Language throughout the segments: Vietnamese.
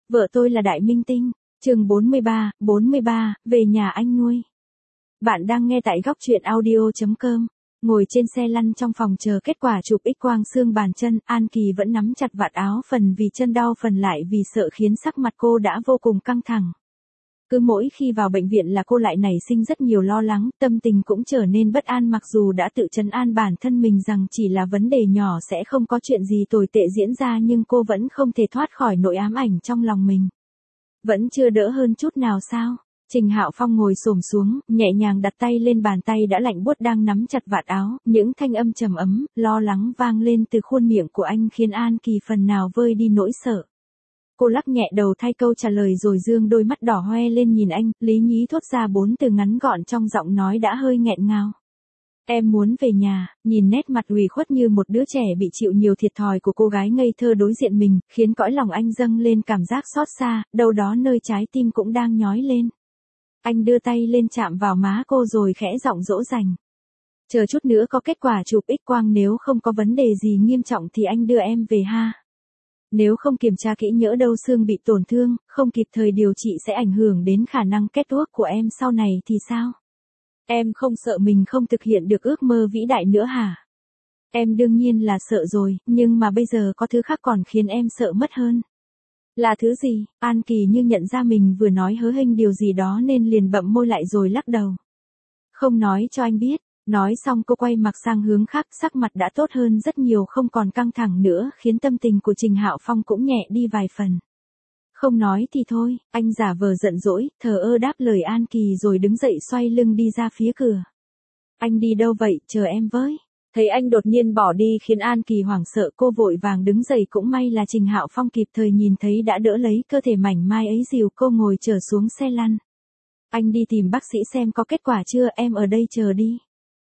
Vợ tôi là đại minh tinh. Chương 43, về nhà anh nuôi. Bạn đang nghe tại góc truyện audio.com. Ngồi trên xe lăn trong phòng chờ kết quả chụp X-quang xương bàn chân, An Kỳ vẫn nắm chặt vạt áo, phần vì chân đau phần lại vì sợ, khiến sắc mặt cô đã vô cùng căng thẳng. Cứ mỗi khi vào bệnh viện là cô lại nảy sinh rất nhiều lo lắng, tâm tình cũng trở nên bất an, mặc dù đã tự trấn an bản thân mình rằng chỉ là vấn đề nhỏ sẽ không có chuyện gì tồi tệ diễn ra, nhưng cô vẫn không thể thoát khỏi nỗi ám ảnh trong lòng mình. Vẫn chưa đỡ hơn chút nào sao? Trình Hạo Phong ngồi xổm xuống, nhẹ nhàng đặt tay lên bàn tay đã lạnh buốt đang nắm chặt vạt áo, những thanh âm trầm ấm, lo lắng vang lên từ khuôn miệng của anh khiến An Kỳ phần nào vơi đi nỗi sợ. Cô lắc nhẹ đầu thay câu trả lời rồi dương đôi mắt đỏ hoe lên nhìn anh, lý nhí thốt ra 4 từ ngắn gọn trong giọng nói đã hơi nghẹn ngào. Em muốn về nhà. Nhìn nét mặt ủy khuất như một đứa trẻ bị chịu nhiều thiệt thòi của cô gái ngây thơ đối diện mình, khiến cõi lòng anh dâng lên cảm giác xót xa, đâu đó nơi trái tim cũng đang nhói lên. Anh đưa tay lên chạm vào má cô rồi khẽ giọng dỗ dành. Chờ chút nữa có kết quả chụp X-quang, nếu không có vấn đề gì nghiêm trọng thì anh đưa em về ha. Nếu không kiểm tra kỹ nhỡ đâu xương bị tổn thương, không kịp thời điều trị sẽ ảnh hưởng đến khả năng kết thuốc của em sau này thì sao? Em không sợ mình không thực hiện được ước mơ vĩ đại nữa hả? Em đương nhiên là sợ rồi, nhưng mà bây giờ có thứ khác còn khiến em sợ mất hơn. Là thứ gì? An Kỳ như nhận ra mình vừa nói hớ hênh điều gì đó nên liền bậm môi lại rồi lắc đầu. Không nói cho anh biết. Nói xong cô quay mặt sang hướng khác, sắc mặt đã tốt hơn rất nhiều, không còn căng thẳng nữa, khiến tâm tình của Trình Hạo Phong cũng nhẹ đi vài phần. Không nói thì thôi, anh giả vờ giận dỗi, thờ ơ đáp lời An Kỳ rồi đứng dậy xoay lưng đi ra phía cửa. Anh đi đâu vậy, chờ em với. Thấy anh đột nhiên bỏ đi khiến An Kỳ hoảng sợ, cô vội vàng đứng dậy, cũng may là Trình Hạo Phong kịp thời nhìn thấy đã đỡ lấy cơ thể mảnh mai ấy dìu cô ngồi trở xuống xe lăn. Anh đi tìm bác sĩ xem có kết quả chưa, em ở đây chờ đi.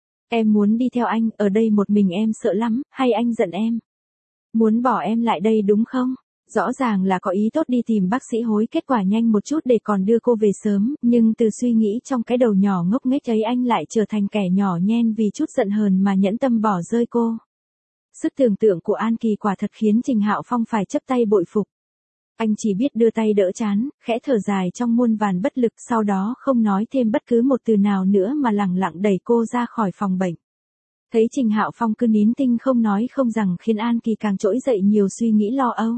Em muốn đi theo anh, ở đây một mình em sợ lắm, hay anh giận em? Muốn bỏ em lại đây đúng không? Rõ ràng là có ý tốt đi tìm bác sĩ hối kết quả nhanh một chút để còn đưa cô về sớm, nhưng từ suy nghĩ trong cái đầu nhỏ ngốc nghếch ấy anh lại trở thành kẻ nhỏ nhen vì chút giận hờn mà nhẫn tâm bỏ rơi cô. Sức tưởng tượng của An Kỳ quả thật khiến Trình Hạo Phong phải chấp tay bội phục. Anh chỉ biết đưa tay đỡ trán, khẽ thở dài trong muôn vàn bất lực, sau đó không nói thêm bất cứ một từ nào nữa mà lẳng lặng đẩy cô ra khỏi phòng bệnh. Thấy Trình Hạo Phong cứ nín thinh không nói không rằng khiến An Kỳ càng trỗi dậy nhiều suy nghĩ lo âu.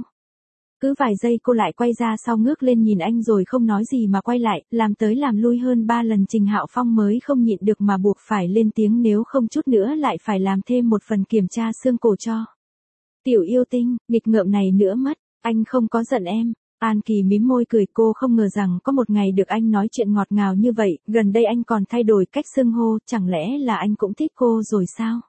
Cứ vài giây cô lại quay ra sau ngước lên nhìn anh rồi không nói gì mà quay lại, làm tới làm lui hơn 3 lần Trình Hạo Phong mới không nhịn được mà buộc phải lên tiếng, nếu không chút nữa lại phải làm thêm một phần kiểm tra xương cổ cho. Tiểu yêu tinh, nghịch ngợm này nữa mất. Anh không có giận em. An Kỳ mím môi cười, cô không ngờ rằng có một ngày được anh nói chuyện ngọt ngào như vậy, gần đây anh còn thay đổi cách xưng hô, chẳng lẽ là anh cũng thích cô rồi sao?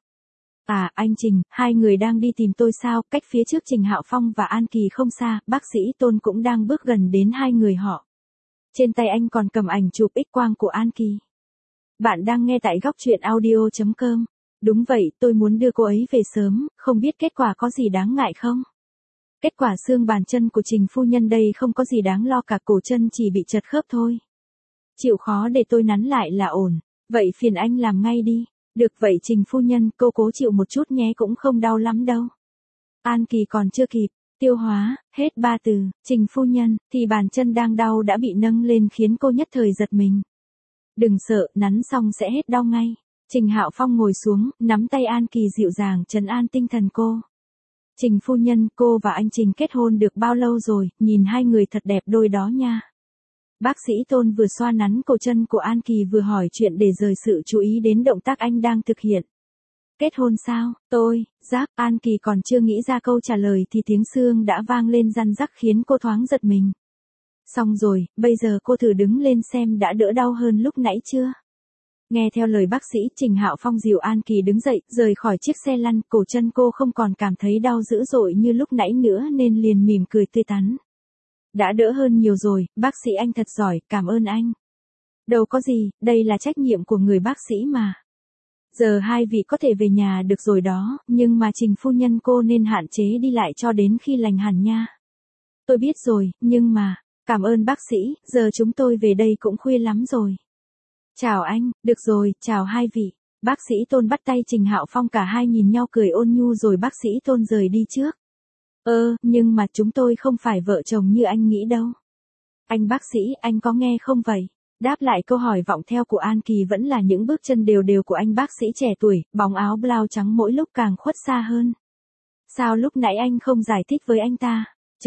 À, anh Trình, hai người đang đi tìm tôi sao? Cách phía trước Trình Hạo Phong và An Kỳ không xa, bác sĩ Tôn cũng đang bước gần đến hai người họ. Trên tay anh còn cầm ảnh chụp X-quang của An Kỳ. Bạn đang nghe tại góc truyện audio.com. Đúng vậy, tôi muốn đưa cô ấy về sớm, không biết kết quả có gì đáng ngại không? Kết quả xương bàn chân của Trình phu nhân đây không có gì đáng lo cả, cổ chân chỉ bị chật khớp thôi. Chịu khó để tôi nắn lại là ổn. Vậy phiền anh làm ngay đi. Được vậy Trình phu nhân, cô cố chịu một chút nhé, cũng không đau lắm đâu. An Kỳ còn chưa kịp tiêu hóa hết 3 từ Trình phu nhân thì bàn chân đang đau đã bị nâng lên khiến cô nhất thời giật mình. Đừng sợ, nắn xong sẽ hết đau ngay. Trình Hạo Phong ngồi xuống, nắm tay An Kỳ dịu dàng trấn an tinh thần cô. Trình phu nhân, cô và anh Trình kết hôn được bao lâu rồi, nhìn hai người thật đẹp đôi đó nha. Bác sĩ Tôn vừa xoa nắn cổ chân của An Kỳ vừa hỏi chuyện để rời sự chú ý đến động tác anh đang thực hiện. Kết hôn sao? An Kỳ còn chưa nghĩ ra câu trả lời thì tiếng xương đã vang lên răn rắc khiến cô thoáng giật mình. Xong rồi, bây giờ cô thử đứng lên xem đã đỡ đau hơn lúc nãy chưa? Nghe theo lời bác sĩ, Trình Hạo Phong dìu An Kỳ đứng dậy, rời khỏi chiếc xe lăn, cổ chân cô không còn cảm thấy đau dữ dội như lúc nãy nữa nên liền mỉm cười tươi tắn. Đã đỡ hơn nhiều rồi, bác sĩ anh thật giỏi, cảm ơn anh. Đâu có gì, đây là trách nhiệm của người bác sĩ mà. Giờ hai vị có thể về nhà được rồi đó, nhưng mà Trình phu nhân cô nên hạn chế đi lại cho đến khi lành hẳn nha. Tôi biết rồi, nhưng mà, cảm ơn bác sĩ, giờ chúng tôi về đây cũng khuya lắm rồi. Chào anh, được rồi, chào hai vị. Bác sĩ Tôn bắt tay Trình Hạo Phong, cả hai nhìn nhau cười ôn nhu rồi bác sĩ Tôn rời đi trước. Nhưng mà chúng tôi không phải vợ chồng như anh nghĩ đâu. Anh bác sĩ, anh có nghe không vậy? Đáp lại câu hỏi vọng theo của An Kỳ vẫn là những bước chân đều đều của anh bác sĩ trẻ tuổi, bóng áo blau trắng mỗi lúc càng khuất xa hơn. Sao lúc nãy anh không giải thích với anh ta?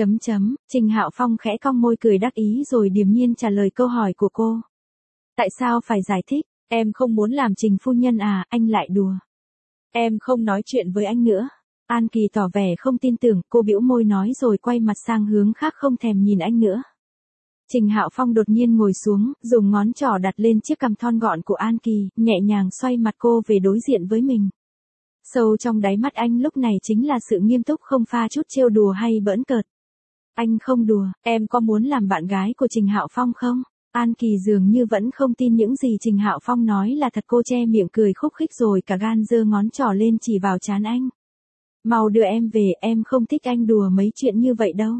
Trình Hạo Phong khẽ cong môi cười đắc ý rồi điềm nhiên trả lời câu hỏi của cô. Tại sao phải giải thích? Em không muốn làm Trình phu nhân à, anh lại đùa. Em không nói chuyện với anh nữa. An Kỳ tỏ vẻ không tin tưởng, cô bĩu môi nói rồi quay mặt sang hướng khác không thèm nhìn anh nữa. Trình Hạo Phong đột nhiên ngồi xuống, dùng ngón trỏ đặt lên chiếc cằm thon gọn của An Kỳ, nhẹ nhàng xoay mặt cô về đối diện với mình. Sâu trong đáy mắt anh lúc này chính là sự nghiêm túc không pha chút trêu đùa hay bỡn cợt. Anh không đùa, em có muốn làm bạn gái của Trình Hạo Phong không? An Kỳ dường như vẫn không tin những gì Trình Hạo Phong nói là thật, cô che miệng cười khúc khích rồi cả gan giơ ngón trỏ lên chỉ vào trán anh. Mau đưa em về, em không thích anh đùa mấy chuyện như vậy đâu.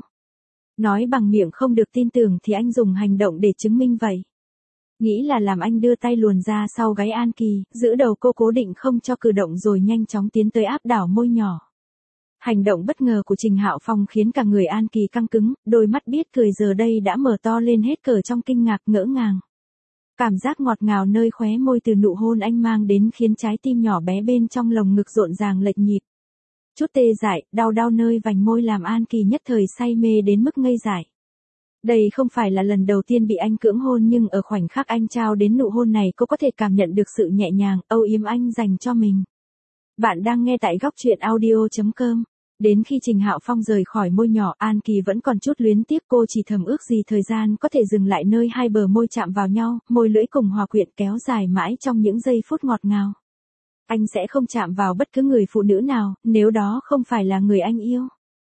Nói bằng miệng không được tin tưởng thì anh dùng hành động để chứng minh vậy. Nghĩ là làm anh đưa tay luồn ra sau gáy An Kỳ, giữ đầu cô cố định không cho cử động rồi nhanh chóng tiến tới áp đảo môi nhỏ. Hành động bất ngờ của Trình Hạo Phong khiến cả người An Kỳ căng cứng, đôi mắt biết cười giờ đây đã mở to lên hết cỡ trong kinh ngạc ngỡ ngàng. Cảm giác ngọt ngào nơi khóe môi từ nụ hôn anh mang đến khiến trái tim nhỏ bé bên trong lồng ngực rộn ràng lệch nhịp. Chút tê dại, đau đau nơi vành môi làm An Kỳ nhất thời say mê đến mức ngây dại. Đây không phải là lần đầu tiên bị anh cưỡng hôn nhưng ở khoảnh khắc anh trao đến nụ hôn này cô có thể cảm nhận được sự nhẹ nhàng, âu yếm anh dành cho mình. Bạn đang nghe tại góc truyện audio.com. Đến khi Trình Hạo Phong rời khỏi môi nhỏ, An Kỳ vẫn còn chút luyến tiếc, cô chỉ thầm ước gì thời gian có thể dừng lại nơi hai bờ môi chạm vào nhau, môi lưỡi cùng hòa quyện kéo dài mãi trong những giây phút ngọt ngào. Anh sẽ không chạm vào bất cứ người phụ nữ nào, nếu đó không phải là người anh yêu.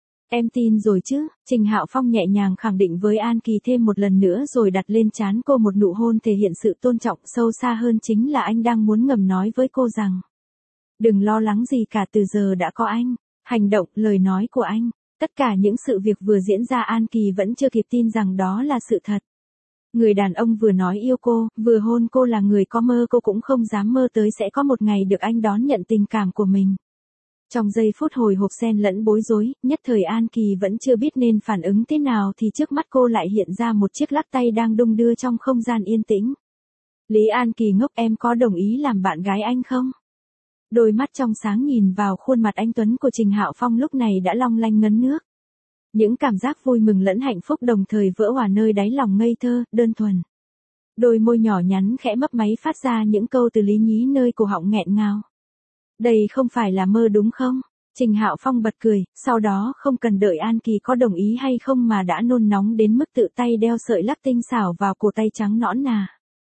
Em tin rồi chứ, Trình Hạo Phong nhẹ nhàng khẳng định với An Kỳ thêm một lần nữa rồi đặt lên trán cô một nụ hôn thể hiện sự tôn trọng, sâu xa hơn chính là anh đang muốn ngầm nói với cô rằng. Đừng lo lắng gì cả, từ giờ đã có anh. Hành động, lời nói của anh, tất cả những sự việc vừa diễn ra An Kỳ vẫn chưa kịp tin rằng đó là sự thật. Người đàn ông vừa nói yêu cô, vừa hôn cô là người có mơ cô cũng không dám mơ tới sẽ có một ngày được anh đón nhận tình cảm của mình. Trong giây phút hồi hộp xen lẫn bối rối, nhất thời An Kỳ vẫn chưa biết nên phản ứng thế nào thì trước mắt cô lại hiện ra một chiếc lắc tay đang đung đưa trong không gian yên tĩnh. Lý An Kỳ ngốc, em có đồng ý làm bạn gái anh không? Đôi mắt trong sáng nhìn vào khuôn mặt anh tuấn của Trình Hạo Phong lúc này đã long lanh ngấn nước. Những cảm giác vui mừng lẫn hạnh phúc đồng thời vỡ hòa nơi đáy lòng ngây thơ, đơn thuần. Đôi môi nhỏ nhắn khẽ mấp máy phát ra những câu từ lý nhí nơi cổ họng nghẹn ngào. Đây không phải là mơ đúng không? Trình Hạo Phong bật cười, sau đó không cần đợi An Kỳ có đồng ý hay không mà đã nôn nóng đến mức tự tay đeo sợi lắc tinh xảo vào cổ tay trắng nõn nà.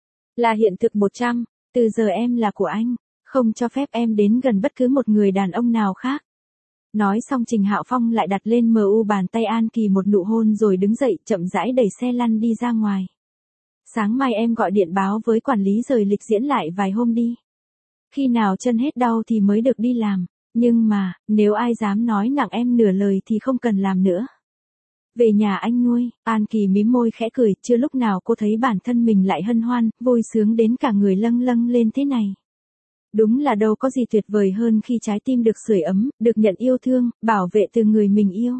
Là hiện thực 100, từ giờ em là của anh. Không cho phép em đến gần bất cứ một người đàn ông nào khác. Nói xong Trình Hạo Phong lại đặt lên mu bàn tay An Kỳ một nụ hôn rồi đứng dậy chậm rãi đẩy xe lăn đi ra ngoài. Sáng mai em gọi điện báo với quản lý rời lịch diễn lại vài hôm đi. Khi nào chân hết đau thì mới được đi làm, nhưng mà, nếu ai dám nói nặng em nửa lời thì không cần làm nữa. Về nhà anh nuôi, An Kỳ mím môi khẽ cười, chưa lúc nào cô thấy bản thân mình lại hân hoan, vui sướng đến cả người lâng lâng lên thế này. Đúng là đâu có gì tuyệt vời hơn khi trái tim được sưởi ấm, được nhận yêu thương, bảo vệ từ người mình yêu.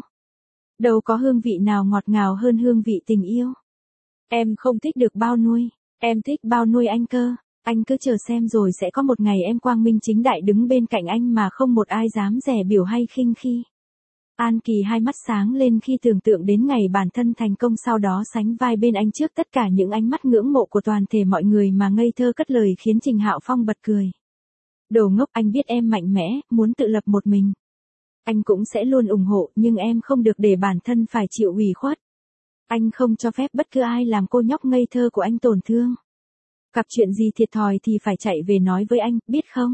Đâu có hương vị nào ngọt ngào hơn hương vị tình yêu. Em không thích được bao nuôi, em thích bao nuôi anh cơ. Anh cứ chờ xem rồi sẽ có một ngày em quang minh chính đại đứng bên cạnh anh mà không một ai dám dè biểu hay khinh khi. An Kỳ hai mắt sáng lên khi tưởng tượng đến ngày bản thân thành công sau đó sánh vai bên anh trước tất cả những ánh mắt ngưỡng mộ của toàn thể mọi người mà ngây thơ cất lời khiến Trình Hạo Phong bật cười. Đồ ngốc, anh biết em mạnh mẽ, muốn tự lập một mình. Anh cũng sẽ luôn ủng hộ nhưng em không được để bản thân phải chịu ủy khuất. Anh không cho phép bất cứ ai làm cô nhóc ngây thơ của anh tổn thương. Gặp chuyện gì thiệt thòi thì phải chạy về nói với anh, biết không?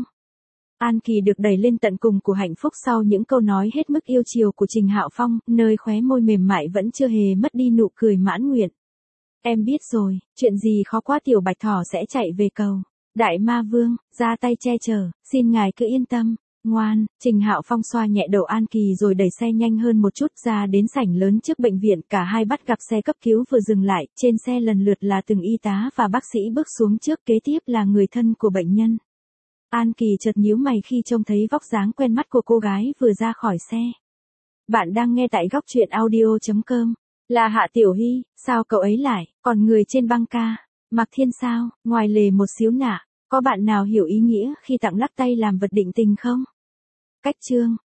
An Kỳ được đẩy lên tận cùng của hạnh phúc sau những câu nói hết mức yêu chiều của Trình Hạo Phong, nơi khóe môi mềm mại vẫn chưa hề mất đi nụ cười mãn nguyện. Em biết rồi, chuyện gì khó quá tiểu bạch thỏ sẽ chạy về cầu. Đại ma vương, ra tay che chở, xin ngài cứ yên tâm. Ngoan, Trình Hạo Phong xoa nhẹ đầu An Kỳ rồi đẩy xe nhanh hơn một chút ra đến sảnh lớn trước bệnh viện, cả hai bắt gặp xe cấp cứu vừa dừng lại, trên xe lần lượt là từng y tá và bác sĩ bước xuống trước, kế tiếp là người thân của bệnh nhân. An Kỳ chợt nhíu mày khi trông thấy vóc dáng quen mắt của cô gái vừa ra khỏi xe. Bạn đang nghe tại góc truyện audio.com. Là Hạ Tiểu Hy, sao cậu ấy lại, còn người trên băng ca, Mạc Thiên sao, ngoài lề một xíu nạ, có bạn nào hiểu ý nghĩa khi tặng lắc tay làm vật định tình không? Cách chương